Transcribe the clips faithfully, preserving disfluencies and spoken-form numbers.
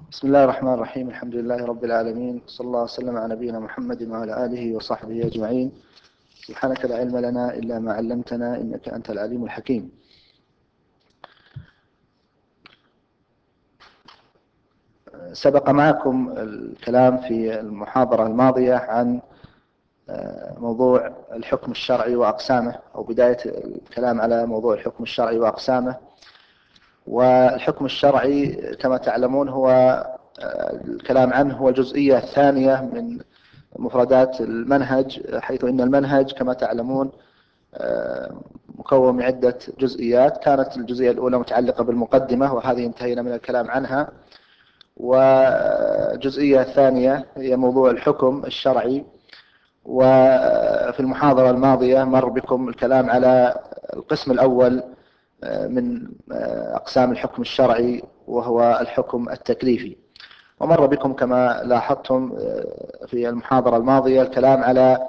بسم الله الرحمن الرحيم. الحمد لله رب العالمين، صلى الله وسلم على نبينا محمد وعلى آله وصحبه أجمعين. سبحانك لا علم لنا إلا ما علمتنا إنك أنت العليم الحكيم. سبق معكم الكلام في المحاضرة الماضية عن موضوع الحكم الشرعي وأقسامه، أو بداية الكلام على موضوع الحكم الشرعي وأقسامه. والحكم الشرعي كما تعلمون هو الكلام عنه هو الجزئية الثانية من مفردات المنهج، حيث إن المنهج كما تعلمون مكون من عدة جزئيات. كانت الجزئية الأولى متعلقة بالمقدمة، وهذه انتهينا من الكلام عنها. والجزئية الثانية هي موضوع الحكم الشرعي. وفي المحاضرة الماضية مر بكم الكلام على القسم الأول من أقسام الحكم الشرعي، وهو الحكم التكليفي. ومر بكم كما لاحظتم في المحاضرة الماضية الكلام على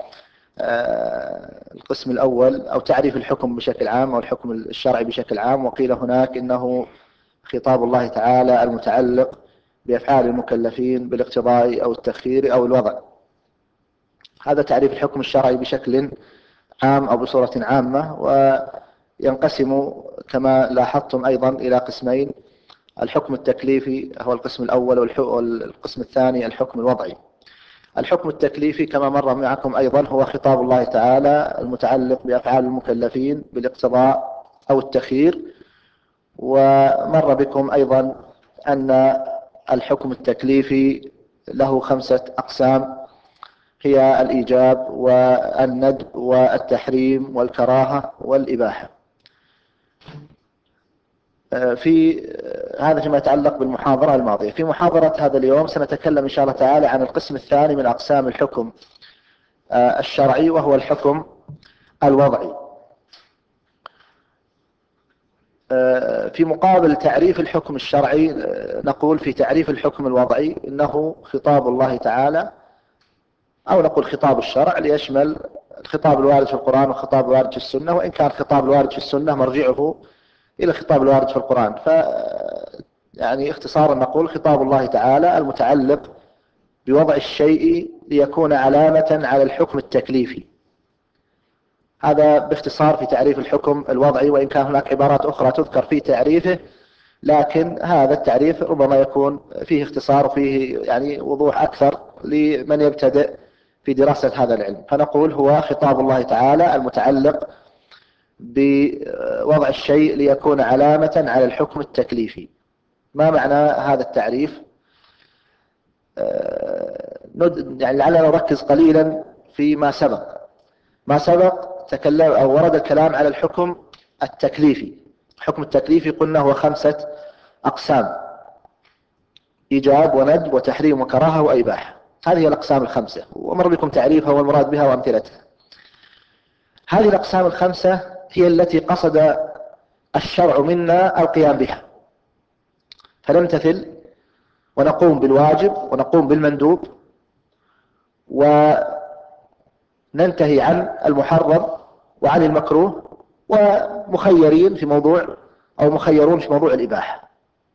القسم الأول، أو تعريف الحكم بشكل عام، أو الحكم الشرعي بشكل عام. وقيل هناك إنه خطاب الله تعالى المتعلق بأفعال المكلفين بالاقتضاء أو التخيير أو الوضع. هذا تعريف الحكم الشرعي بشكل عام أو بصورة عامة، وينقسم كما لاحظتم أيضا إلى قسمين: الحكم التكليفي هو القسم الأول، والقسم الثاني الحكم الوضعي. الحكم التكليفي كما مر معكم أيضا هو خطاب الله تعالى المتعلق بأفعال المكلفين بالاقتضاء أو التخيير. ومر بكم أيضا أن الحكم التكليفي له خمسة أقسام، هي الإيجاب والندب والتحريم والكراهة والإباحة. في هذا فيما يتعلق بالمحاضرة الماضية. في محاضرة هذا اليوم سنتكلم إن شاء الله تعالى عن القسم الثاني من أقسام الحكم الشرعي، وهو الحكم الوضعي. في مقابل تعريف الحكم الشرعي نقول في تعريف الحكم الوضعي إنه خطاب الله تعالى، أو نقول خطاب الشرع ليشمل الخطاب الوارد في القرآن والخطاب الوارد في السنة، وإن كان الخطاب الوارد في السنة مرجعه إلى الخطاب الوارد في القرآن. ف يعني اختصارا نقول خطاب الله تعالى المتعلق بوضع الشيء ليكون علامة على الحكم التكليفي. هذا باختصار في تعريف الحكم الوضعي، وإن كان هناك عبارات أخرى تذكر في تعريفه، لكن هذا التعريف ربما يكون فيه اختصار وفيه يعني وضوح أكثر لمن يبتدئ في دراسة هذا العلم. فنقول هو خطاب الله تعالى المتعلق بوضع الشيء ليكون علامة على الحكم التكليفي. ما معنى هذا التعريف؟ يعني لعلنا نركز قليلا فيما سبق. ما سبق تكلم أو ورد الكلام على الحكم التكليفي. الحكم التكليفي قلنا هو خمسة أقسام: إيجاب وندب وتحريم وكراهة وإباحة. هذه الأقسام الخمسة، ومر بكم تعريفها والمراد بها وأمثلتها. هذه الأقسام الخمسة هي التي قصد الشرع منا القيام بها، فنمتثل ونقوم بالواجب ونقوم بالمندوب وننتهي عن المحرم وعن المكروه، ومخيرين في موضوع أو مخيرون في موضوع الإباحة.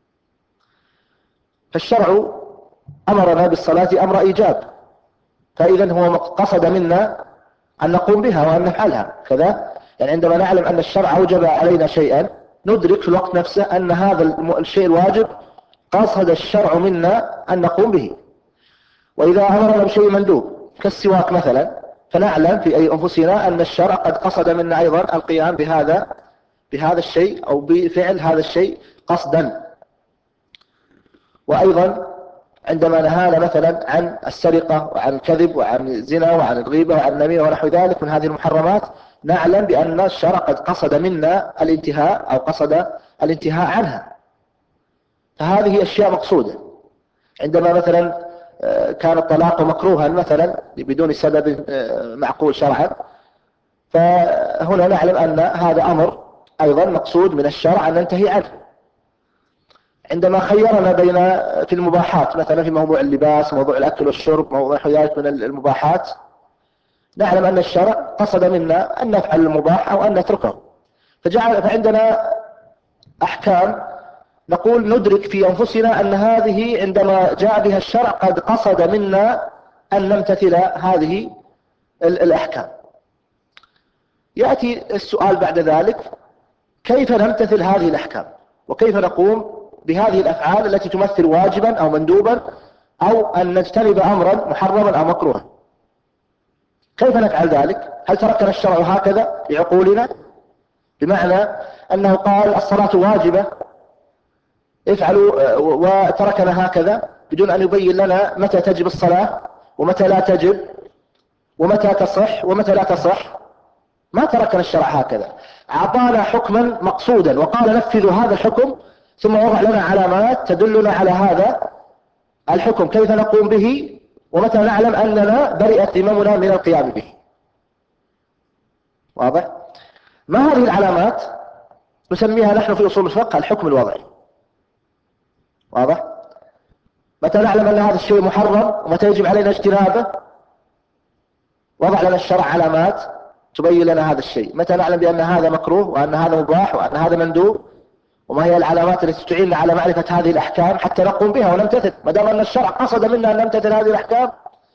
فالشرع أمرنا بالصلاة أمر إيجاب، فإذا هو قصد منا أن نقوم بها وأن نفعلها كذا. يعني عندما نعلم أن الشرع أوجب علينا شيئا ندرك في الوقت نفسه أن هذا الشيء الواجب قصد الشرع منا أن نقوم به. وإذا أمرنا بشيء مندوب كالسواك مثلا، فنعلم في أي أنفسنا أن الشرع قد قصد منا أيضا القيام بهذا بهذا الشيء أو بفعل هذا الشيء قصدا. وأيضا عندما نهانا مثلا عن السرقة وعن الكذب وعن الزنا وعن الغيبة وعن النميمة ونحو ذلك من هذه المحرمات، نعلم بأن الشرع قد قصد منا الانتهاء أو قصد الانتهاء عنها. فهذه أشياء مقصودة. عندما مثلا كان الطلاق مكروها مثلا بدون سبب معقول شرعا، فهنا نعلم أن هذا أمر أيضا مقصود من الشرع أن ننتهي عنه. عندما خيرنا بين في المباحات مثلا في موضوع اللباس، موضوع الأكل والشرب، موضوع ذلك من المباحات، نعلم أن الشرع قصد منا أن نفعل المباح أو أن نتركه. فجعل فعندنا أحكام نقول ندرك في أنفسنا أن هذه عندما جاء بها الشرع قد قصد منا أن نمتثل هذه الأحكام. يأتي السؤال بعد ذلك: كيف نمتثل هذه الأحكام؟ وكيف نقوم بهذه الأفعال التي تمثل واجبا أو مندوبا أو أن نجتنب أمرا محرما أو مكروها؟ كيف نفعل ذلك؟ هل تركنا الشرع هكذا بعقولنا، بمعنى أنه قال الصلاة واجبة افعلوا وتركنا هكذا بدون أن يبين لنا متى تجب الصلاة ومتى لا تجب ومتى تصح ومتى لا تصح؟ ما تركنا الشرع هكذا، أعطانا حكما مقصودا وقال نفذوا هذا الحكم، ثم وضع لنا علامات تدلنا على هذا الحكم كيف نقوم به ومتى نعلم أننا برئت ذممنا من القيام به. واضح؟ ما هذه العلامات؟ نسميها نحن في أصول الفقه الحكم الوضعي. واضح؟ متى نعلم أن هذا الشيء محرم ومتى يجب علينا اجتنابه؟ وضع لنا الشرع علامات تبين لنا هذا الشيء. متى نعلم بأن هذا مكروه وأن هذا مباح وأن هذا مندوب؟ وما هي العلامات التي تعيننا على معرفة هذه الأحكام حتى نقوم بها ونمتثل؟ ما دام أن الشرع قصد منا أن نمتثل هذه الأحكام،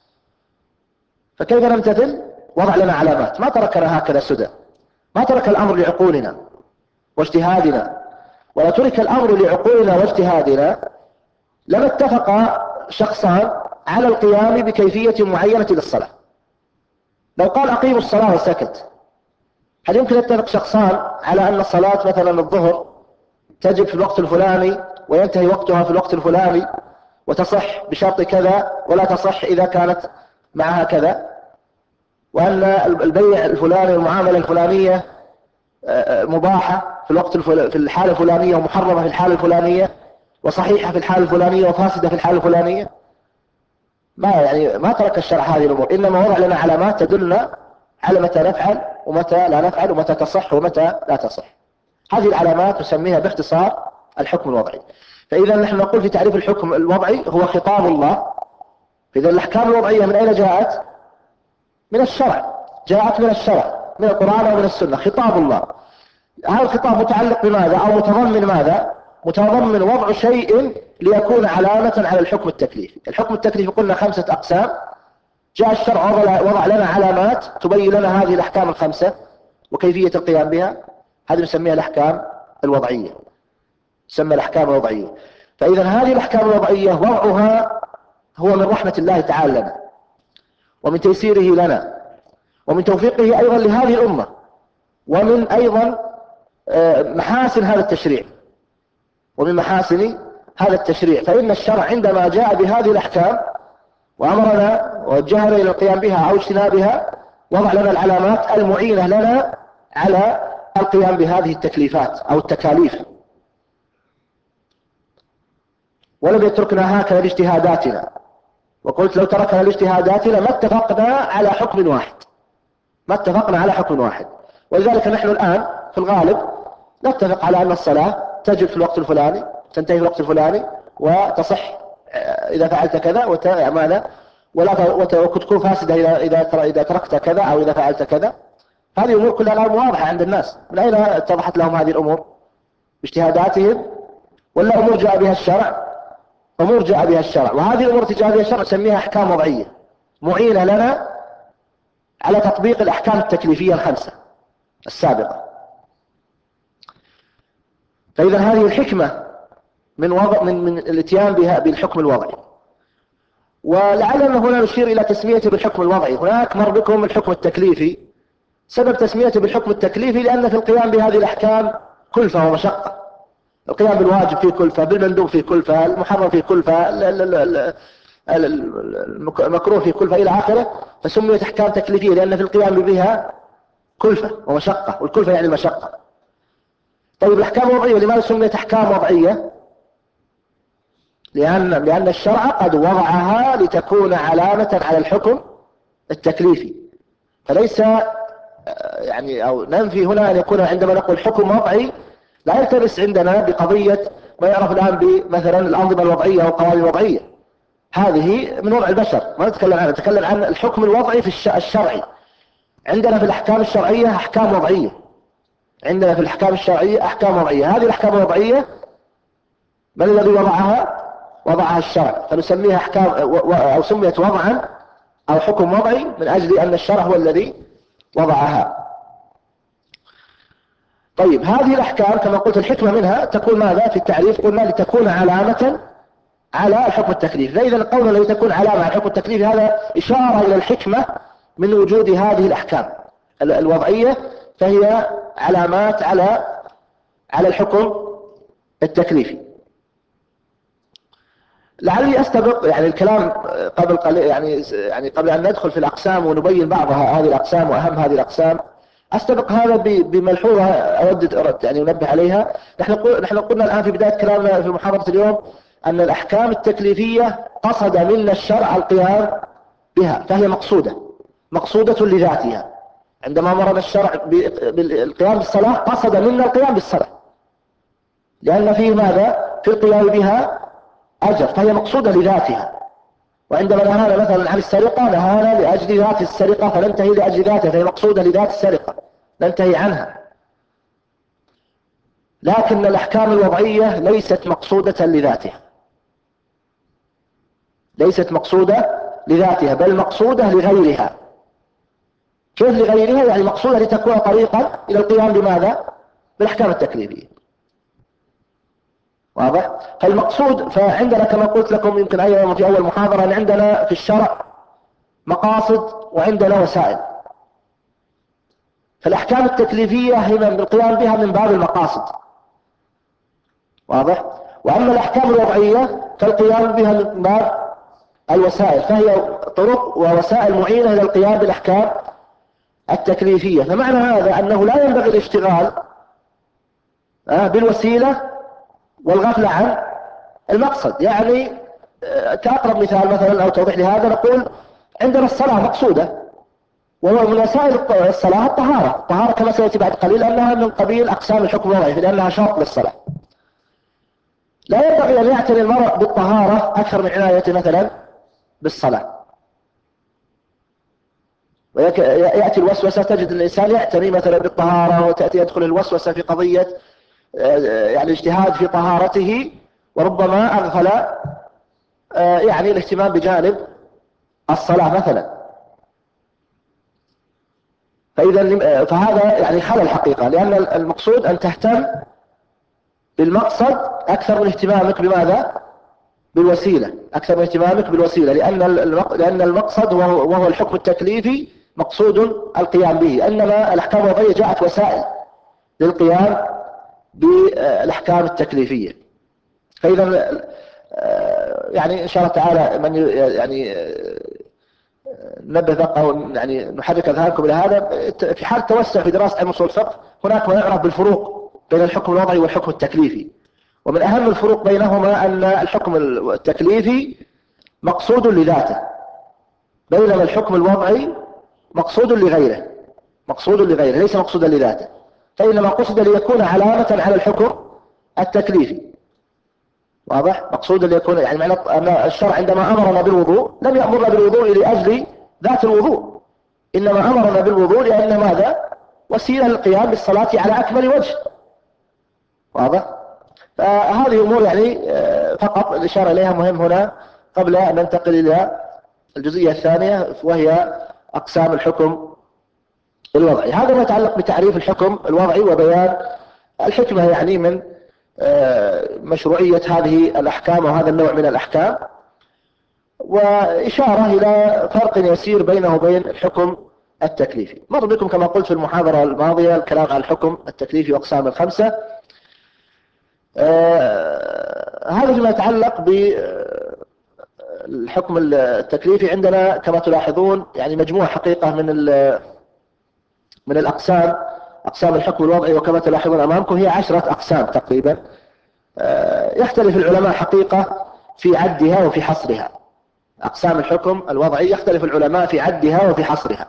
فكيف نمتثل؟ وضع لنا علامات. ما تركنا هكذا سدى، ما ترك الأمر لعقولنا واجتهادنا. ولا ترك الأمر لعقولنا واجتهادنا لما اتفق شخصان على القيام بكيفية معينة للصلاة. لو قال أقيموا الصلاة وسكت، هل يمكن يتفق شخصان على أن الصلاة مثلا الظهر تجب في الوقت الفلاني وينتهي وقتها في الوقت الفلاني وتصح بشرط كذا ولا تصح إذا كانت معها كذا، وأن البيع الفلاني والمعاملة الفلانية مباحة في الوقت في الحالة الفلانية ومحرمة في الحالة الفلانية وصحيحة في الحالة الفلانية وفاسدة في الحالة الفلانية؟ ما يعني ما ترك الشرع هذه الأمور، إنما وضع لنا علامات تدلنا على متى نفعل ومتى لا نفعل ومتى تصح ومتى لا تصح. هذه العلامات نسميها باختصار الحكم الوضعي. فإذا نحن نقول في تعريف الحكم الوضعي هو خطاب الله. فإذا الأحكام الوضعية من أين جاءت؟ من الشرع، جاءت من الشرع، من القرآن ومن السنة، خطاب الله. هذا الخطاب متعلق بماذا أو متضمن ماذا؟ متضمن وضع شيء ليكون علامة على الحكم التكليفي. الحكم التكليفي قلنا خمسة أقسام، جاء الشرع وضع لنا علامات تبين لنا هذه الأحكام الخمسة وكيفية القيام بها. هذه نسميها الأحكام الوضعية، تسمى الأحكام الوضعية. فإذا هذه الأحكام الوضعية وضعها هو من رحمة الله تعالى لنا ومن تيسيره لنا ومن توفيقه أيضا لهذه الأمة ومن أيضا محاسن هذا التشريع ومن محاسن هذا التشريع. فإن الشرع عندما جاء بهذه الأحكام وأمرنا ووجهنا إلى القيام بها أو اجتنابها وضع لنا العلامات المعينة لنا على القيام بهذه التكليفات أو التكاليف، ولم يتركنا هكذا لاجتهاداتنا. وقلت لو تركنا لاجتهاداتنا ما اتفقنا على حكم واحد، ما اتفقنا على حكم واحد. ولذلك نحن الآن في الغالب نتفق على أن الصلاة تجب في الوقت الفلاني تنتهي في الوقت الفلاني وتصح إذا فعلت كذا وتعمل ولا وتكون فاسدة إذا إذا تركت كذا أو إذا فعلت كذا. هذه الأمور كلها الآن واضحة عند الناس. من أين اتضحت لهم هذه الأمور؟ باجتهاداتهم ولا أمور جاء بها الشرع؟ أمور جاء بها الشرع. وهذه الأمور التي جاء بها الشرع نسميها أحكام وضعية معينة لنا على تطبيق الأحكام التكليفية الخمسة السابقة. فإذا هذه الحكمة من وضع من من الاتيان بها بالحكم الوضعي. ولعلنا هنا نشير إلى تسميته بالحكم الوضعي. هناك مر بكم الحكم التكليفي. سبب تسميته بالحكم التكليفي لأن في القيام بهذه الأحكام كلفة ومشقة. القيام بالواجب فيه كلفة، بالمندوب فيه كلفة، المحرم فيه كلفة، المكروه فيه كلفة إلى آخره. فسميت أحكام تكليفية لأن في القيام بها كلفة ومشقة، والكلفة يعني المشقة. طيب الأحكام الوضعية لماذا سميت أحكام وضعية؟ لأن لأن الشرع قد وضعها لتكون علامة على الحكم التكليفي. فليس يعني أو ننفي هنا أن يكون عندما نقول حكم وضعي لا يلتبس عندنا بقضية ما يعرف الآن بمثلا الأنظمة الوضعية أو القوانين الوضعية. هذه من وضع البشر ما نتكلم عنها، نتكلم عن الحكم الوضعي في الشرعي. عندنا في الأحكام الشرعية أحكام وضعية، عندنا في الأحكام الشرعية أحكام وضعية. هذه الأحكام الوضعية من الذي وضعها؟ وضعها الشرع، فنسميها أحكام أو سميت وضعا أو حكم وضعي من أجل أن الشرع هو الذي وضعها. طيب هذه الأحكام كما قلت الحكمة منها تكون ماذا في التعريف؟ قلنا لتكون علامة على الحكم التكليفي. فإذا القول الذي تكون علامة على الحكم التكليفي هذا إشارة إلى الحكمة من وجود هذه الأحكام الوضعية، فهي علامات على على الحكم التكليفي. لعلي أستبق يعني الكلام قبل قليل يعني يعني قبل أن ندخل في الأقسام ونبين بعضها هذه الأقسام وأهم هذه الأقسام، أستبق هذا بملحوظة أود يعني أنبه عليها. نحن نحن قلنا الآن في بداية كلامنا في محاضرة اليوم أن الأحكام التكليفية قصد منا الشرع القيام بها، فهي مقصودة مقصودة لذاتها. عندما أمرنا الشرع بالقيام بالصلاة قصد منا القيام بالصلاة، لأن فيه ماذا؟ في القيام بها أجر، فهي مقصودة لذاتها. وعندما نهانا مثلا عن السرقة نهانا لأجل ذات السرقة فننتهي لأجل ذاتها، فهي مقصودة لذات السرقة ننتهي عنها. لكن الأحكام الوضعية ليست مقصودة لذاتها، ليست مقصودة لذاتها بل مقصودة لغيرها. كيف لغيرها؟ يعني مقصودة لتكون طريقا إلى القيام بماذا؟ بالأحكام التكليفية. واضح؟ فالمقصود، فعندنا كما قلت لكم يمكن أيضا في أول محاضرة أن عندنا في الشرع مقاصد وعندنا وسائل. فالأحكام التكليفية هي من القيام بها من باب المقاصد. واضح؟ وأما الأحكام الوضعية فالقيام بها من باب الوسائل، فهي طرق ووسائل معينة إلى القيام بالأحكام التكليفية. فمعنى هذا أنه لا ينبغي الاشتغال بالوسيلة والغفلة عن المقصد. يعني كأقرب مثال مثلا أو توضيح لهذا نقول عندنا الصلاة مقصودة، وهو من وسائل الصلاة الطهارة. الطهارة كما سيأتي بعد قليل أنها من قبيل أقسام الحكم الوضعي لأنها شرط للصلاة. لا ينبغي أن يعتني المرء بالطهارة أكثر من عنايته مثلا بالصلاة. ويأتي الوسوسة، تجد الإنسان يعتني مثلا بالطهارة وتأتي يدخل الوسوسة في قضية يعني اجتهاد في طهارته، وربما أغفل يعني الاهتمام بجانب الصلاة مثلا. فإذا فهذا يعني خلل الحقيقة، لأن المقصود أن تهتم بالمقصد أكثر من اهتمامك بماذا؟ بالوسيلة، أكثر من اهتمامك بالوسيلة، لأن لأن المقصد وهو, وهو الحكم التكليفي مقصود القيام به، إنما الأحكام الوضعية جاءت وسائل للقيام بالأحكام التكليفية. فإذا يعني إن شاء الله تعالى من يعني نبه بقى يعني نحرك أذهانكم إلى هذا. في حال توسع في دراسة علم أصول الفقه هناك ما يعرف بالفروق بين الحكم الوضعي والحكم التكليفي، ومن أهم الفروق بينهما أن الحكم التكليفي مقصود لذاته، بينما الحكم الوضعي مقصود لغيره، مقصود لغيره ليس مقصودا لذاته، فإنما قصد ليكون علامة على الحكم التكليفي. واضح؟ مقصود ليكون يعني معنى أن الشرع عندما أمرنا بالوضوء لم يأمرنا بالوضوء لأجل ذات الوضوء، إنما أمرنا بالوضوء لأن ماذا؟ وسيلة للقيام بالصلاة على أكمل وجه. واضح؟ فهذه أمور يعني فقط الإشارة إليها مهم هنا قبل أن ننتقل إلى الجزئية الثانية وهي أقسام الحكم الوضعي. هذا ما يتعلق بتعريف الحكم الوضعي وبيان الحكمة يعني من مشروعية هذه الأحكام وهذا النوع من الأحكام، وإشارة إلى فرق يسير بينه وبين الحكم التكليفي. مر بكم كما قلت في المحاضرة الماضية الكلام عن الحكم التكليفي وأقسام الخمسة. آه هذا فيما يتعلق بالحكم التكليفي. عندنا كما تلاحظون يعني مجموعة حقيقة من من الأقسام، أقسام الحكم الوضعي، وكما تلاحظون أمامكم هي عشرة أقسام تقريبا. آه يختلف العلماء حقيقة في عدها وفي حصرها. أقسام الحكم الوضعي يختلف العلماء في عدها وفي حصرها.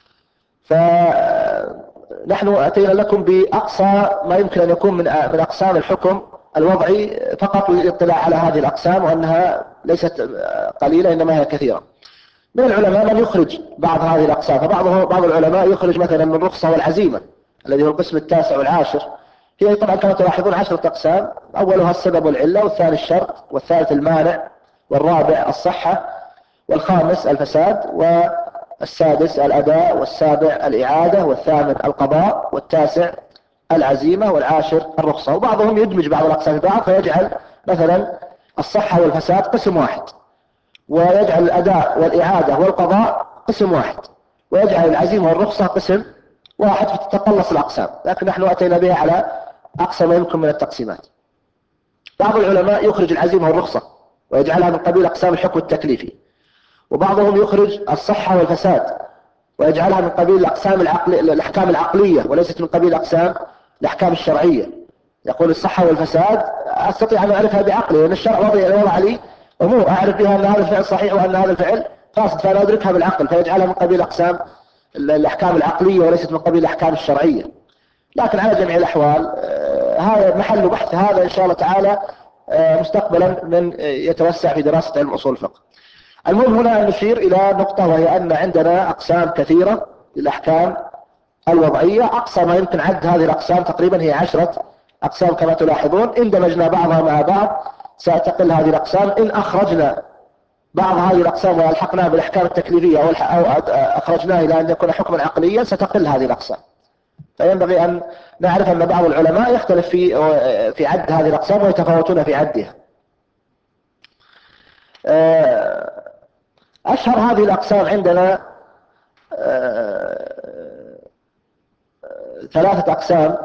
فنحن أتينا لكم بأقصى ما يمكن أن يكون من من أقسام الحكم الوضعي فقط للاطلاع على هذه الأقسام، وأنها ليست قليلة إنما هي كثيرة. من العلماء من يخرج بعض هذه الأقسام، فبعض بعض العلماء يخرج مثلا من الرخصة والعزيمة الذي هو القسم التاسع والعاشر، هي طبعا كما تلاحظون عشرة أقسام، أولها السبب والعلة، والثاني الشرط، والثالث المانع، والرابع الصحة، والخامس الفساد، والسادس الأداء، والسابع الإعادة، والثامن القضاء، والتاسع العزيمة، والعاشر الرخصة. وبعضهم يدمج بعض الأقسام في بعض فيجعل مثلا الصحة والفساد قسم واحد، ويجعل الأداء والإعادة والقضاء قسم واحد، ويجعل العزيمة والرخصة قسم واحد، فتتقلص الأقسام. لكن نحن أتينا بها على أقصى ما يمكن من التقسيمات. بعض العلماء يخرج العزيمة والرخصة ويجعلها من قبيل أقسام الحكم التكليفي، وبعضهم يخرج الصحة والفساد ويجعلها من قبيل الأقسام العقل... الأحكام العقلية وليست من قبيل أقسام الأحكام الشرعية. يقول الصحة والفساد أستطيع أن أعرفها بعقلي، لأن الشرع وضع وضع لي أمور أعرف بها أن هذا الفعل صحيح وأن هذا الفعل فاسد، فأنا أدركها بالعقل، فيجعلها من قبيل أقسام الأحكام العقلية وليست من قبيل الأحكام الشرعية. لكن على جميع الأحوال هذا محل بحث، هذا إن شاء الله تعالى مستقبلا من يتوسع في دراسة علم أصول الفقه. المهم هنا نشير إلى نقطة، وهي أن عندنا أقسام كثيرة للأحكام الوضعية. أقصى ما يمكن عد هذه الأقسام تقريبا هي عشرة أقسام كما تلاحظون. إن دمجنا بعضها مع بعض ستقل هذه الأقسام. إن أخرجنا بعض هذه الأقسام والحقناها بالأحكام التكليفية أو أخرجناها إلى أن يكون حكما عقليا ستقل هذه الأقسام. فينبغي أن نعرف أن بعض العلماء يختلف في في عد هذه الأقسام ويتفاوتون في عدها. أشهر هذه الأقسام عندنا ثلاثة أقسام،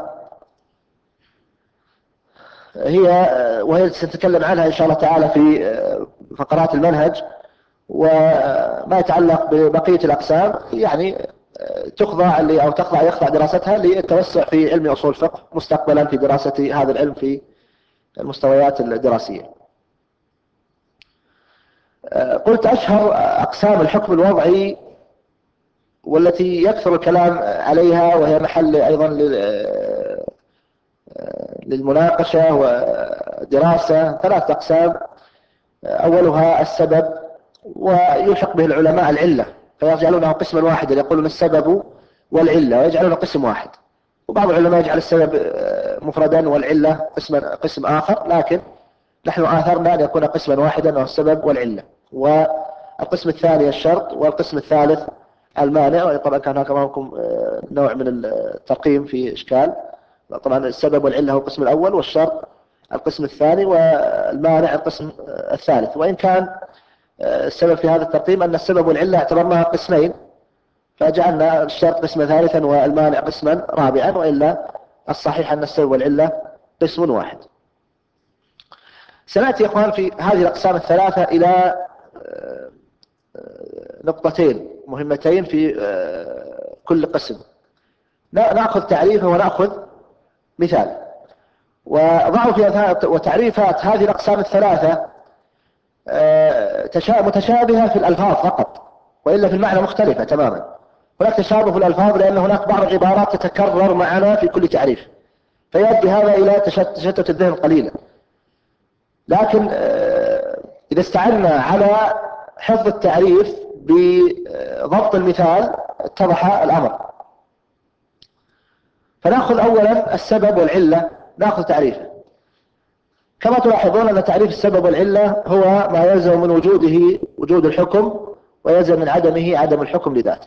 هي وهي سنتكلم عنها إن شاء الله تعالى في فقرات المنهج. وما يتعلق ببقية الأقسام يعني تخضع أو تخضع يخضع دراستها للتوسع في علم أصول الفقه مستقبلا في دراسة هذا العلم في المستويات الدراسية. قلت أشهر أقسام الحكم الوضعي والتي يكثر الكلام عليها وهي محل أيضا للمناقشة ودراسة ثلاث أقسام. أولها السبب، ويلحق به العلماء العلة فيجعلونه قسما واحدا، يقولون السبب والعلة ويجعلونه قسم واحد. وبعض العلماء يجعل السبب مفردا والعلة قسما قسم آخر، لكن نحن آثرنا أن يكون قسما واحدا وهو السبب والعلة. والقسم الثاني الشرط، والقسم الثالث المانع. طبعا كان هناك معكم نوع من الترقيم في إشكال. طبعا السبب والعلة هو القسم الأول، والشرط القسم الثاني، والمانع القسم الثالث. وإن كان السبب في هذا الترقيم أن السبب والعلة اعتبرناها قسمين فجعلنا الشرط قسما ثالثا والمانع قسما رابعا، وإلا الصحيح أن السبب والعلة قسم واحد. سنأتي يا إخوان في هذه الأقسام الثلاثة إلى نقطتين مهمتين في كل قسم. نأخذ تعريفه ونأخذ مثال. وضعوا في وتعريفات هذه الأقسام الثلاثة متشابهة في الألفاظ فقط، وإلا في المعنى مختلفة تماما. هناك تشابه في الألفاظ لأن هناك بعض العبارات تتكرر معنا في كل تعريف، فيؤدي هذا إلى تشتت الذهن قليلا. لكن إذا استعنا على حفظ التعريف بضبط المثال اتضح الأمر. فنأخذ أولا السبب والعلة، نأخذ تعريفه. كما تلاحظون أن تعريف السبب والعلة هو ما يلزم من وجوده وجود الحكم، ويلزم من عدمه عدم الحكم لذاته.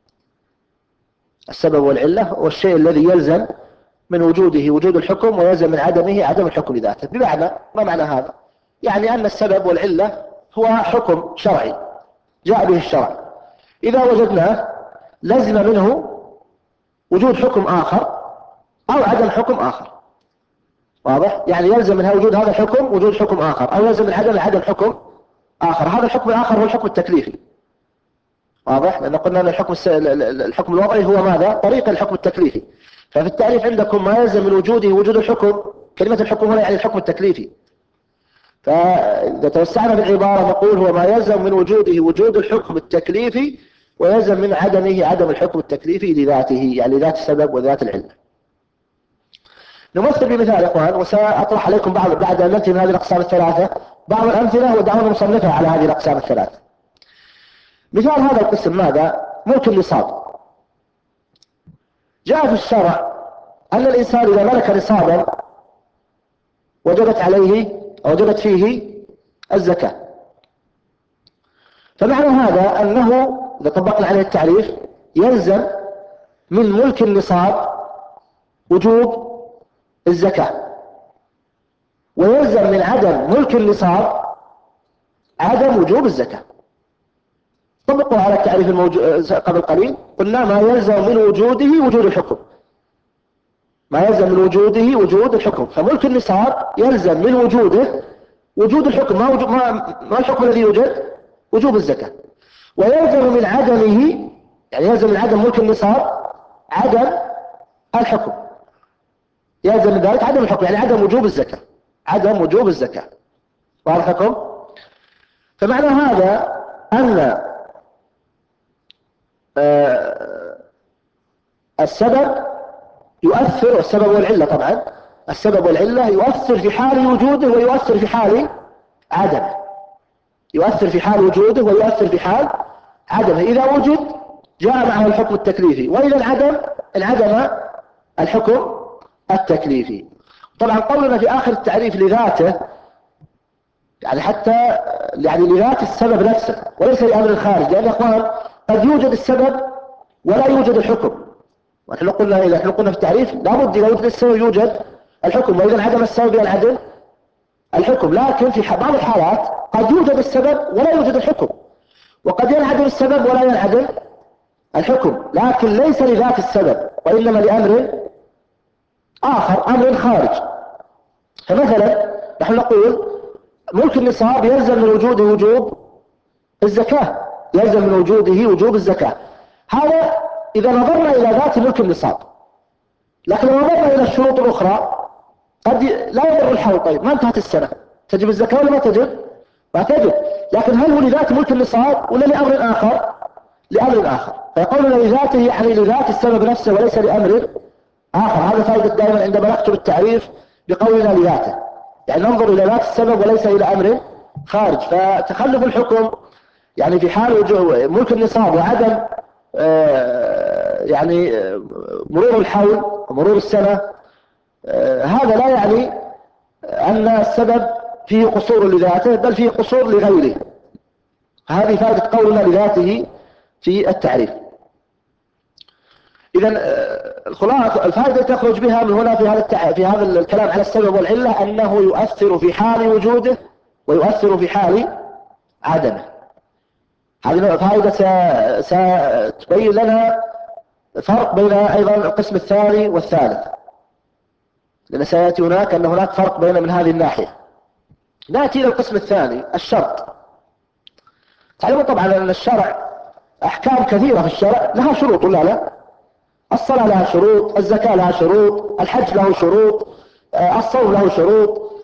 السبب والعلة هو الشيء الذي يلزم من وجوده وجود الحكم، ويلزم من عدمه عدم الحكم لذاته. بمعنى، ما معنى هذا؟ يعني أن السبب والعلة هو حكم شرعي جاء به الشرع، إذا وجدناه لزم منه وجود حكم آخر أو عدم حكم آخر. واضح؟ يعني يلزم منها وجود هذا الحكم وجود حكم آخر، أو يلزم من عدم عدم حكم آخر. هذا الحكم الآخر هو الحكم التكليفي. واضح؟ لأن قلنا أن الحكم الحكم الوضعي هو ماذا؟ طريق الحكم التكليفي. ففي التعريف عندكم ما يلزم من وجوده وجود الحكم، كلمة الحكم هنا يعني الحكم التكليفي. فإذا توسعنا في العبارة نقول هو ما يلزم من وجوده وجود الحكم التكليفي، ويلزم من عدمه عدم الحكم التكليفي لذاته، يعني ذات السبب وذات العلة. نمثل بمثال يا إخوان، وسأطرح عليكم بعض بعد أن ننتهي من هذه الأقسام الثلاثة بعض الأمثلة ودعونا نصنفها على هذه الأقسام الثلاثة. مثال هذا القسم ماذا؟ ملك النصاب. جاء في الشرع أن الإنسان إذا ملك نصابا وجبت عليه أو وجبت فيه الزكاة. فمعنى هذا أنه إذا طبقنا عليه التعريف يلزم من ملك النصاب وجوب الزكاة، ويلزم من عدم ملك النصاب عدم وجوب الزكاة. طبقوا على التعريف الموجود قبل قليل، قلنا ما يلزم من وجوده وجود الحكم، ما يلزم من وجوده وجود الحكم. فملك النصاب يلزم من وجوده وجود الحكم. ما, وجود ما, ما الحكم الذي يوجد؟ وجوب الزكاة. ويلزم من عدمه، يعني يلزم من عدم ملك النصاب عدم الحكم، يلزم من ذلك عدم الحكم، يعني عدم وجوب الزكاة، عدم وجوب الزكاة. واضح لكم؟ فمعنى هذا أن آه السبب يؤثر، والسبب والعلة طبعا، السبب والعلة يؤثر في حال وجوده ويؤثر في حال عدمه، يؤثر في حال وجوده ويؤثر في حال عدمه. إذا وجد جاء معه الحكم التكليفي، وإذا انعدم انعدم الحكم التكليفي. طبعا قولنا في آخر التعريف لذاته، يعني حتى يعني لذات السبب نفسه وليس لأمر الخارج، لأن يا أخوان قد يوجد السبب ولا يوجد الحكم. ونحن قلنا إذا نحن قلنا في التعريف لابد إذا وجد السبب يوجد الحكم، وإذا انعدم السبب ينعدم الحكم. لكن في بعض الحالات قد يوجد السبب ولا يوجد الحكم، وقد ينعدم السبب ولا ينعدم الحكم، لكن ليس لذات السبب وإنما لأمر آخر، أمر خارج. فمثلا نحن نقول ملك النصاب يلزم من وجوده وجوب الزكاة، يلزم من وجوده وجوب الزكاة. هذا إذا نظرنا إلى ذات ملك النصاب. لكن لو نظرنا إلى الشروط الأخرى قد لا يمر الحول، طيب ما انتهت السنة، تجب الزكاة ولا ما تجب؟ ما تجب. لكن هل هو لذات ملك النصاب ولا لأمر آخر؟ لأمر آخر. فيقولون لذاته يعني لذات السبب نفسه وليس لأمر آخر. هذا فائدة دائما عندما نكتب التعريف بقولنا لذاته، يعني ننظر إلى ذات السبب وليس إلى أمر خارج. فتخلف الحكم يعني في حال ملك النصاب وعدم آه يعني آه مرور الحول ومرور السنة، آه هذا لا يعني أن السبب فيه قصور لذاته، بل فيه قصور لغيره. هذه فائدة قولنا لذاته في التعريف. إذا الخلاصة الفائدة تخرج بها من هنا في هذا التع... في هذا الكلام على السبب والعلة أنه يؤثر في حال وجوده ويؤثر في حال عدمه. هذه فائدة ستبين لنا فرق بين أيضا القسم الثاني والثالث، لأن سيأتي هناك أن هناك فرق بين من هذه الناحية. نأتي إلى القسم الثاني، الشرط. تعلمون طبعا أن الشرع أحكام كثيرة في الشرع لها شروط ولا لا؟ الصلاة لها شروط، الزكاة لها شروط، الحج له شروط، الصوم له شروط،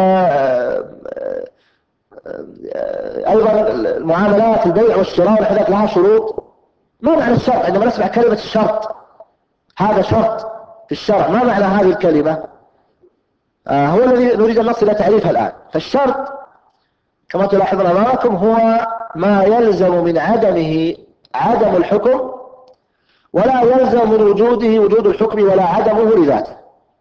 أيضا المعاملات البيع والشراء والحذاك لها شروط. ما معنى الشرط؟ عندما نسمع كلمة الشرط، هذا شرط في الشرع، ما معنى هذه الكلمة؟ هو الذي نريد أن نصل إلى تعريفها الآن. فالشرط كما تلاحظون أمامكم هو ما يلزم من عدمه عدم الحكم، ولا يلزم من وجوده وجود الحكم ولا عدمه لذاته.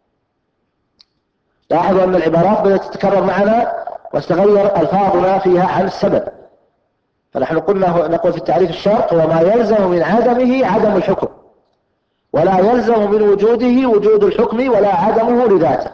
لاحظوا أن العبارات بدأت تتكرر معنا واستغير ألفاظنا فيها عن السبب. فنحن قلنا نقول في التعريف الشرط هو ما يلزم من عدمه عدم الحكم، ولا يلزم من وجوده وجود الحكم ولا عدمه لذاته.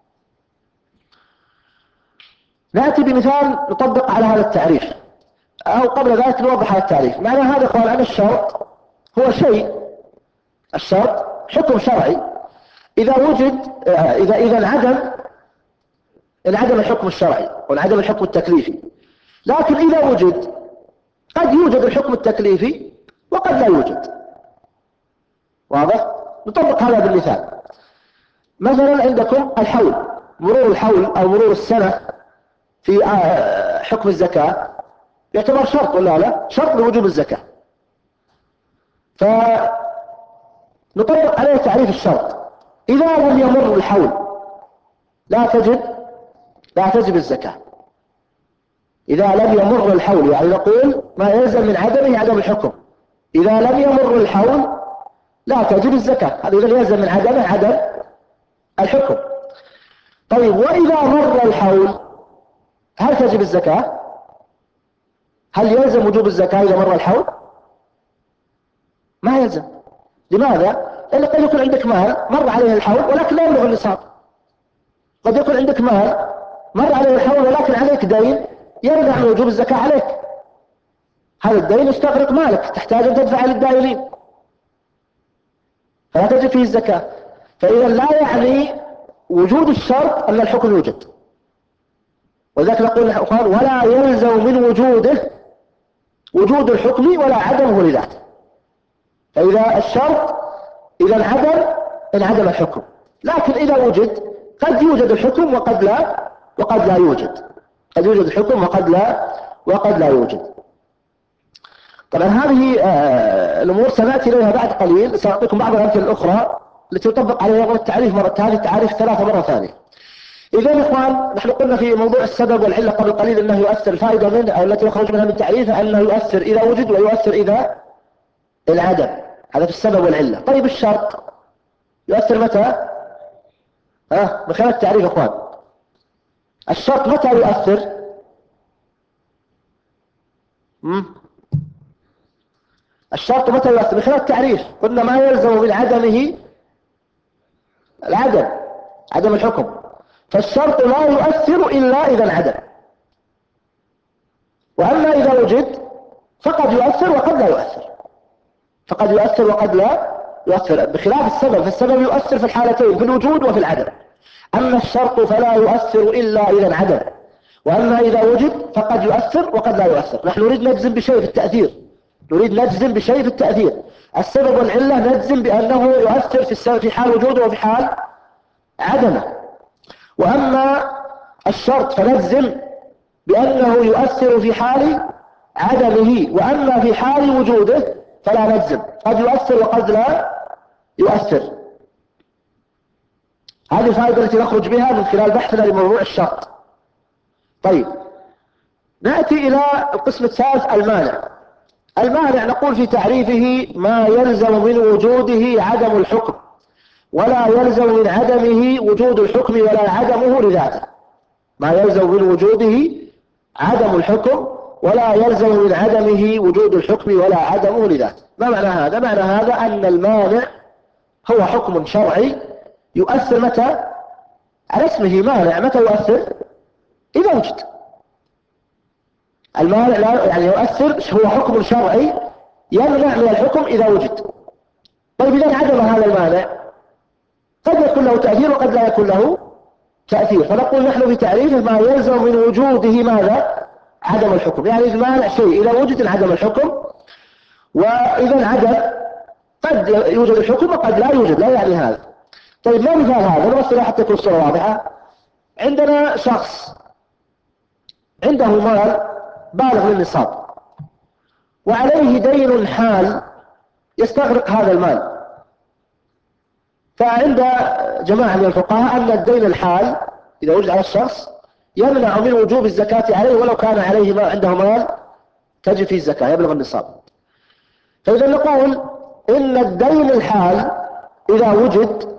نأتي بمثال نطبق على هذا التعريف، أو قبل ذلك نوضح هذا التعريف. معنى هذا قال أن الشرط هو شيء، الشرط حكم شرعي إذا وجد إذا إذا انعدم انعدم الحكم الشرعي وانعدم الحكم التكليفي. لكن إذا وجد قد يوجد الحكم التكليفي وقد لا يوجد. واضح؟ نطبق هذا بالمثال. مثلا عندكم الحول، مرور الحول أو مرور السنة في حكم الزكاة يعتبر شرط ولا لا؟ شرط لوجوب الزكاة. فنطبق عليه تعريف الشرط. إذا لم يمر الحول لا تجب لا تجب الزكاة. إذا لم يمر الحول يعني نقول ما يلزم من عدمه عدم الحكم. إذا لم يمر الحول لا تجب الزكاة. هذا إذا يلزم من عدمه عدم الحكم. طيب وإذا مر الحول هل تجب الزكاة؟ هل يلزم وجوب الزكاة إذا مر الحول؟ ما يلزم. لماذا؟ لأن قد يكون عندك مال مر عليه الحول ولكن لا يبلغ النصاب. قد يكون عندك مال مر عليه الحول ولكن عليك دين يمنع من وجوب الزكاة عليك. هذا الدين يستغرق مالك، تحتاج أن تدفع للدائنين، فلا تجب فيه الزكاة. فإذا لا يعني وجود الشرط أن الحكم يوجد. ولذلك نقول قال ولا يلزم من وجوده وجود الحكم ولا عدمه لذاته. فإذا الشرط إذا انعدم انعدم الحكم، لكن إذا وجد قد يوجد الحكم وقد لا وقد لا يوجد. قد يوجد الحكم وقد لا وقد لا يوجد. طبعا هذه آه الأمور سنأتي إليها بعد قليل. سأعطيكم بعض الأمثلة الأخرى التي يطبق عليها التعريف مرة هذه التعريف ثلاثة مرة ثانية. إذا يا إخوان نحن قلنا في موضوع السبب والعلة قبل قليل أنه يؤثر الفائدة منه أو التي يخرج منها من تعريفه أنه يؤثر إذا وجد ويؤثر إذا العدم. هذا في السبب والعلة. طيب الشرط يؤثر متى؟ ها من خلال التعريف يا إخوان. الشرط متى يؤثر؟ مم. الشرط متى يؤثر؟ من خلال التعريف قلنا ما يلزم من عدمه العدم، عدم الحكم. فالشرط لا يؤثر إلا إذا انعدم. وأما إذا وجد فقد يؤثر وقد لا يؤثر. فقد يؤثر وقد لا يؤثر بخلاف السبب. فالسبب يؤثر في الحالتين في الوجود وفي العدم. أما الشرط فلا يؤثر إلا إذا انعدم. وأما إذا وجد فقد يؤثر وقد لا يؤثر. نحن نريد نجزم بشيء في التأثير، نريد نجزم بشيء في التأثير. السبب والعلة نجزم بأنه يؤثر في السبب في حال وجوده وفي حال عدمه. وأما الشرط فنجزم بأنه يؤثر في حال عدمه. وأما في حال وجوده فلا نجزم، قد يؤثر وقد لا يؤثر. هذه الفائدة التي نخرج بها من خلال بحثنا لموضوع الشرط. طيب نأتي إلى القسم الثالث المانع. المانع نقول في تعريفه ما يلزم من وجوده عدم الحكم ولا يلزم من عدمه وجود الحكم ولا عدمه لذاته. ما يلزم من وجوده عدم الحكم ولا يلزم من عدمه وجود الحكم ولا عدمه لذاته. ما معنى هذا؟ معنى هذا أن المانع هو حكم شرعي يؤثر متى؟ على اسمه مانع. متى يؤثر؟ إذا وجد. المانع لا يعني يؤثر هو حكم شرعي يمنع من الحكم إذا وجد. طيب إذا انعدم هذا المانع قد يكون له تأثير وقد لا يكون له تأثير. فنقول نحن في تعريفه ما يلزم من وجوده ماذا؟ عدم الحكم. يعني المانع شيء إذا وجد انعدم الحكم، وإذا انعدم قد يوجد الحكم وقد لا يوجد. لا يعني هذا. طيب ما مثال هذا؟ نمثل حتى تكون الصورة واضحة. عندنا شخص عنده مال بالغ للنصاب وعليه دين حال يستغرق هذا المال. فعند جماعة من الفقهاء أن الدين الحال إذا وجد على الشخص يمنع من وجوب الزكاة عليه ولو كان عليه ما عنده مال تجب فيه الزكاة يبلغ النصاب. فإذا نقول إن الدين الحال إذا وجد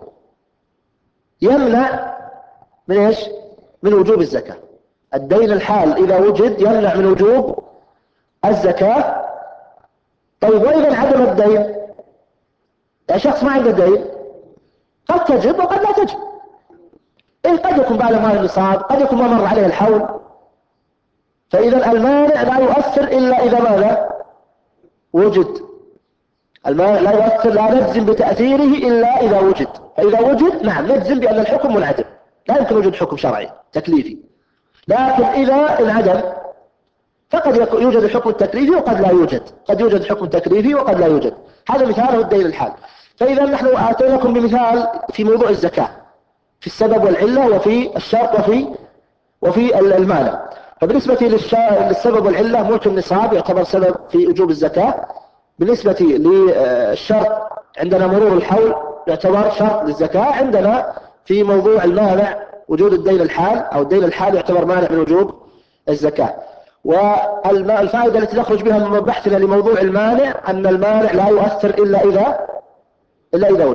يمنع من إيش؟ من وجوب الزكاة. الدين الحال إذا وجد يمنع من وجوب الزكاة. طيب وإذا انعدم الدين؟ يعني شخص ما عنده دين قد تجب وقد لا تجب. إيه قد يكون بعد مال النصاب، قد يكون ما مر عليه الحول. فإذا المانع لا يؤثر إلا إذا ماذا؟ وجد. المانع لا يؤثر، لا نجزم بتأثيره إلا إذا وجد. فإذا وجد نعم نجزم بأن الحكم منعدم، لا يمكن وجود حكم شرعي تكليفي. لكن إذا انعدم فقد يوجد الحكم التكليفي وقد لا يوجد. قد يوجد الحكم التكليفي وقد لا يوجد. هذا مثاله الدين الحال. فإذا نحن أعطيناكم بمثال في موضوع الزكاة في السبب والعلة وفي الشرط وفي وفي المانع. فبالنسبة للسبب والعلة ملك النصاب يعتبر سبب في وجوب الزكاة. بالنسبة للشرط عندنا مرور الحول يعتبر شرط للزكاة. عندنا في موضوع المانع وجود الدين الحال أو الدين الحال يعتبر مانع من وجوب الزكاة. والفائدة التي نخرج بها من بحثنا لموضوع المانع أن المانع لا يؤثر إلا إذا إلا إذا وجد.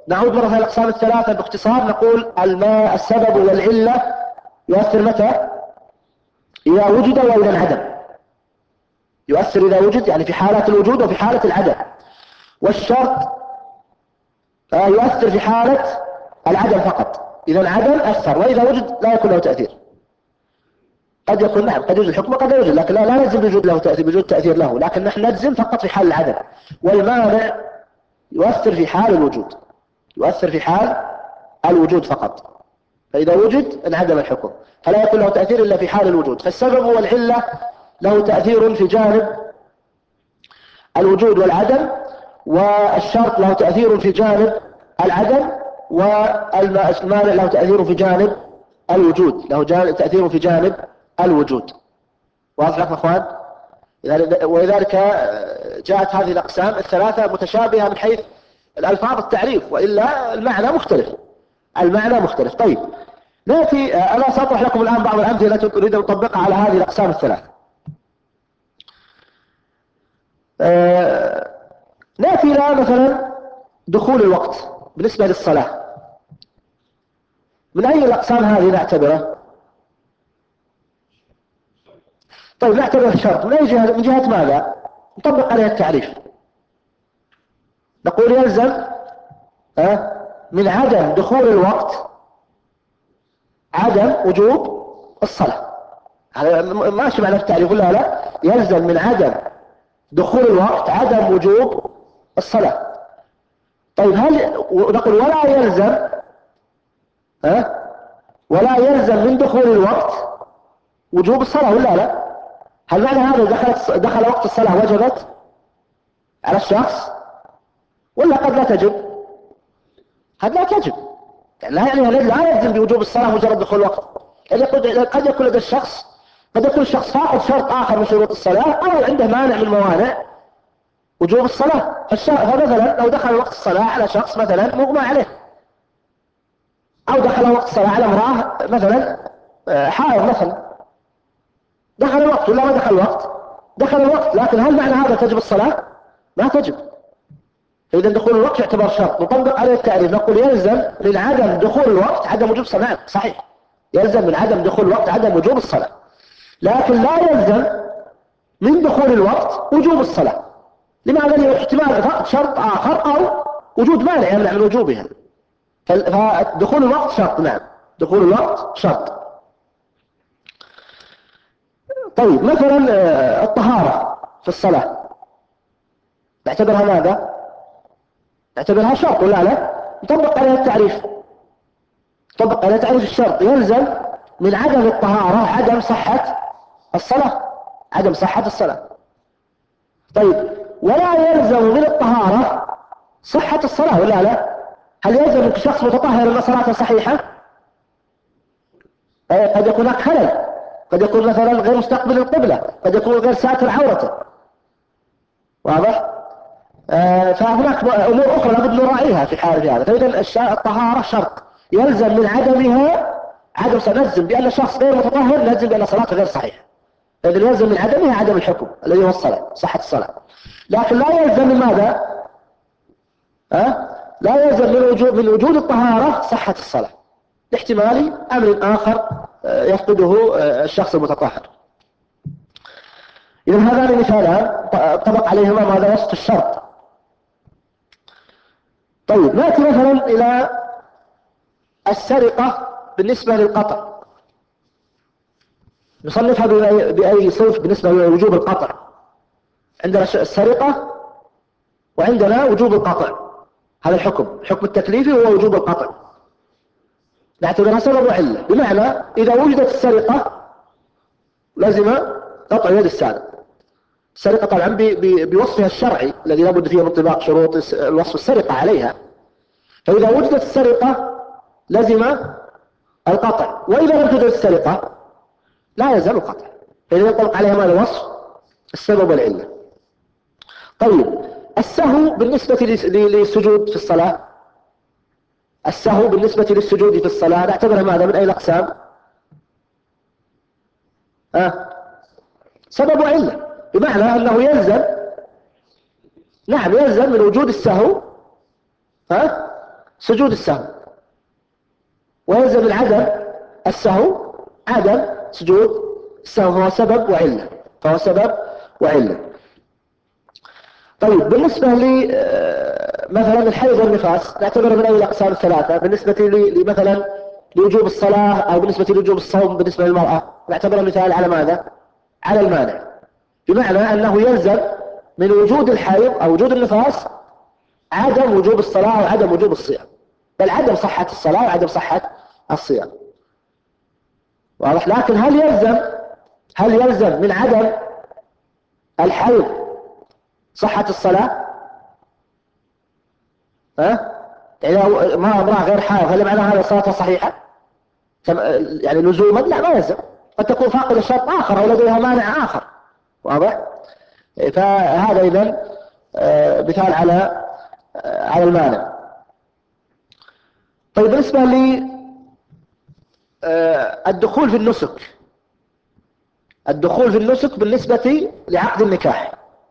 نعود مرة إلى الأقسام الثلاثة باختصار. نقول الماء السبب والعلة يؤثر متى؟ إذا وجد وإذا انعدم. يؤثر إذا وجد يعني في حالة الوجود وفي حالة العدم. والشرط يؤثر في حالة العدم فقط، إذا انعدم أثر، وإذا وجد لا يكون له تأثير. قد يكون نعم قد يوجد الحكم قد لا يوجد، لكن لا, لا نجزم بوجود له تأثير بوجود تأثير له، لكن نحن نجزم فقط في حال العدم. والمانع يؤثر في حال الوجود، يؤثر في حال الوجود فقط، فإذا وجد انعدم الحكم، فلا يكون له تأثير إلا في حال الوجود. فالسبب والعلة له تأثير في جانب الوجود والعدم، والشرط له تأثير في جانب العدم، والمانع له تأثير في جانب الوجود، له تأثير في جانب الوجود. واضح لكم أخوان؟ ولذلك جاءت هذه الأقسام الثلاثة متشابهة من حيث الألفاظ التعريف، وإلا المعنى مختلف، المعنى مختلف. طيب نأتي، أنا سأطرح لكم الآن بعض الأمثلة التي أريد أن أطبقها على هذه الأقسام الثلاثة. آه نأتي إلى مثلا دخول الوقت بالنسبة للصلاة. من أي الأقسام هذه نعتبره؟ طيب نعتبر الشرط من أي جهة؟ من جهة ماذا؟ نطبق عليها التعريف، نقول يلزم آه من عدم دخول الوقت عدم وجوب الصلاة. ماشي معنى التعريف ولا لا؟ يلزم من عدم دخول الوقت عدم وجوب الصلاة. طيب هل نقول ولا يلزم ها ولا يلزم من دخول الوقت وجوب الصلاة ولا لا؟ هل معنى هذا دخلت دخل وقت الصلاة وجبت على الشخص ولا قد لا تجب؟ قد لا تجب، يعني لا يعني لا يلزم بوجوب الصلاة مجرد دخول الوقت. قد يكون لدى الشخص قد يكون الشخص فاقد شرط آخر من شروط الصلاة، أو عنده مانع من موانع وجوب الصلاة. فمثلا لو دخل وقت الصلاة على شخص مثلا مغمى عليه، أو دخل وقت الصلاة على امرأة مثلا حائض مثلا، دخل الوقت ولا ما دخل الوقت؟ دخل الوقت، لكن هل معنى هذا تجب الصلاة؟ ما تجب. فإذا دخول الوقت يعتبر شرط، نطبق عليه التعريف نقول يلزم من عدم دخول الوقت عدم وجوب الصلاة. صحيح، يلزم من عدم دخول الوقت عدم وجوب الصلاة، لكن لا يلزم من دخول الوقت وجوب الصلاة. لماذا؟ لأنه احتمال شرط آخر أو وجود مانع يمنع من وجوبها. فدخول الوقت شرط، نعم دخول الوقت شرط. طيب مثلا الطهارة في الصلاة نعتبرها ماذا؟ نعتبرها شرط ولا لا؟ نطبق عليها التعريف، نطبق عليها تعريف الشرط. يلزم من عدم الطهارة عدم صحة الصلاة، عدم صحة الصلاة. طيب ولا يلزم من الطهارة صحة الصلاة ولا لا؟ هل يلزم من شخص متطهر أن صلاته صحيحة؟ قد يكون هناك خلل، قد يكون مثلا غير مستقبل القبلة، قد يكون غير ساتر عورته. واضح؟ آه فهناك أمور أخرى لابد نراعيها في حال هذا. فإذا الطهارة شرط يلزم من عدمها عدم، سنجزم بأن الشخص غير متطهر نجزم بأن صلاته غير صحيحة. إذا يلزم من عدمها عدم الحكم الذي هو الصلاة، صحة الصلاة. لكن لا يلزم من ماذا؟ أه؟ لا يلزم من وجود من وجود الطهارة صحة الصلاة، لاحتمال أمر آخر يفقده الشخص المتطهر. إذا هذان مثالان طبق عليهما ماذا؟ وصف الشرط. طيب نأتي مثلا إلى السرقة بالنسبة للقطع، نصنفها بأي صنف بالنسبة لوجوب القطع. عندنا السرقة وعندنا وجوب القطع، هذا الحكم، الحكم التكليفي هو وجوب القطع، نعتبرها سبب وعلة. بمعنى إذا وجدت السرقة لازم قطع يد السارق. السرقة طبعا بوصفها الشرعي الذي لا بد فيه من انطباق شروط الوصف السرقة عليها. فإذا وجدت السرقة لازم القطع، وإذا لم توجد السرقة لا يزال القطع، فإذا ينطبق عليها ماذا؟ وصف السبب والعلة. طيب السهو بالنسبة للسجود في الصلاة، السهو بالنسبة للسجود في الصلاة نعتبرها ماذا؟ من أي الأقسام؟ آه. سبب وعلة، بمعنى أنه يلزم، نعم يلزم من وجود السهو ها سجود السهو، ويلزم من عدم السهو عدم سجود السهو، فهو سبب وعلة، فهو سبب وعلة. طيب بالنسبة لي مثلا الحيض والنفاس نعتبر من أي الأقسام الثلاثة؟ بالنسبة لي مثلا لوجوب الصلاة أو بالنسبة لوجوب الصوم بالنسبة للمرأة نعتبر مثال على ماذا؟ على المانع، بمعنى أنه يلزم من وجود الحيض أو وجود النفاس عدم وجوب الصلاة وعدم وجوب الصيام، بل عدم صحة الصلاة وعدم صحة الصيام. واضح؟ لكن هل يلزم هل يلزم من عدم الحيض صحة الصلاة؟ ها؟ يعني ما امرأة غير حائض هل معنى هذا صلاتها صحيحة؟ يعني لزوما؟ لا، ما يلزم، قد تكون فاقدة شرط آخر أو لديها مانع آخر. واضح؟ فهذا إذن مثال على على المانع. طيب بالنسبة لي الدخول في النسك، الدخول في النسك بالنسبة لعقد النكاح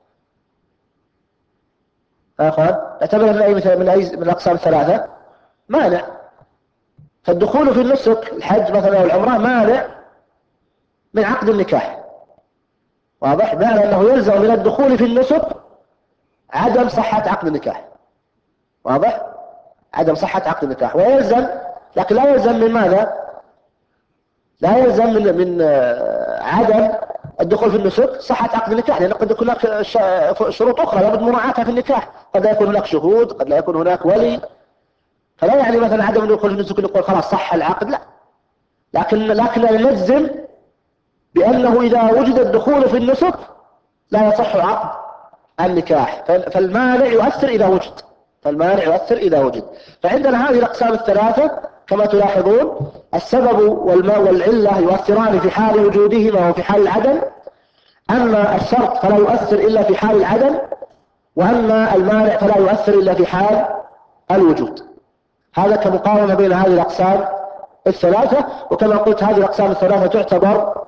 يا أخوان نعتبر من أي مثال من أي من الأقسام الثلاثة؟ مانع. فالدخول في النسك الحج مثلا أو العمرة مانع من عقد النكاح. واضح؟ بمعنى أنه يلزم من الدخول في النسك عدم صحة عقد النكاح. واضح؟ عدم صحة عقد النكاح، ويلزم، لكن لا يلزم من ماذا؟ لا يلزم من من عدم الدخول في النسك صحة عقد النكاح، لأن قد يكون هناك شروط أخرى لابد مراعاتها في النكاح، قد لا يكون هناك شهود، قد لا يكون هناك ولي، فلا يعني مثلا عدم الدخول في النسك نقول خلاص صح العقد، لا، لكن لكن نلزم بأنه إذا وجد الدخول في النسك لا يصح عقد النكاح، فالمانع يؤثر إذا وجد، فالمانع يؤثر إذا وجد. فعندنا هذه الأقسام الثلاثة كما تلاحظون، السبب والماء والعلة يؤثران في حال وجودهما وفي حال العدم، أما الشرط فلا يؤثر إلا في حال العدم، وأما المانع فلا يؤثر إلا في حال الوجود. هذا كمقارنة بين هذه الأقسام الثلاثة. وكما قلت هذه الأقسام الثلاثة تعتبر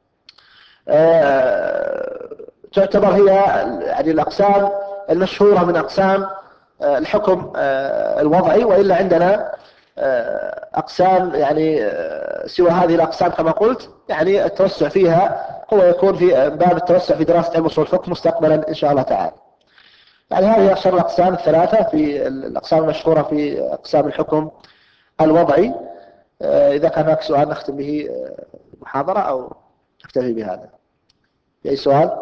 آه تعتبر هي يعني الأقسام المشهورة من أقسام آه الحكم آه الوضعي، وإلا عندنا آه أقسام يعني آه سوى هذه الأقسام كما قلت، يعني التوسع فيها هو يكون في باب التوسع في دراسة علم أصول الفقه مستقبلا إن شاء الله تعالى. يعني هذه أشهر الأقسام الثلاثة في الأقسام المشهورة في أقسام الحكم الوضعي. إذا كان هناك سؤال نختم به محاضرة أو نكتفي بهذا. أي سؤال؟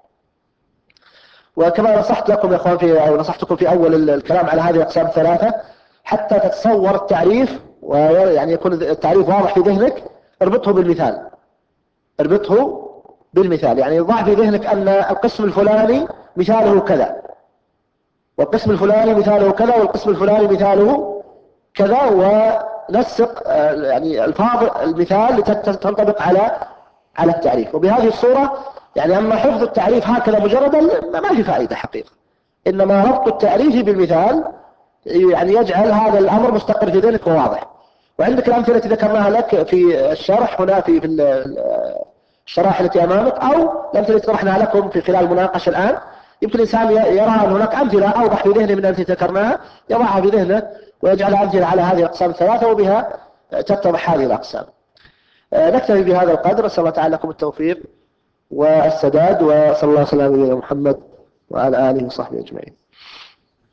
وكما نصحت لكم يا أخوان في أو نصحتكم في أول الكلام على هذه الأقسام الثلاثة حتى تتصور التعريف ويعني يكون التعريف واضح في ذهنك، اربطه بالمثال، اربطه بالمثال، يعني يضع في ذهنك أن القسم الفلاني مثاله كذا، والقسم الفلاني مثاله كذا، والقسم الفلاني مثاله كذا، ونسق يعني الفاظ المثال لتنطبق على على التعريف. وبهذه الصورة يعني أما حفظ التعريف هكذا مجردا ما في فائدة حقيقة، إنما ربط التعريف بالمثال يعني يجعل هذا الأمر مستقر في ذهنك وواضح. وعندك الأمثلة التي ذكرناها لك في الشرح هنا في الشرائح التي أمامك، أو الأمثلة التي طرحناها لكم في خلال المناقشة الآن، يمكن الإنسان يرى أن هناك أمثلة أوضح في ذهنه من الأمثلة التي ذكرناها، يضعها في ذهنه ويجعل أمثلة على هذه الأقسام الثلاثة، وبها تتضح هذه الأقسام. نكتفي بهذا القدر، أسأل الله تعالى لكم التوفيق والسداد، وصلى الله وسلم على محمد وعلى آله وصحبه أجمعين.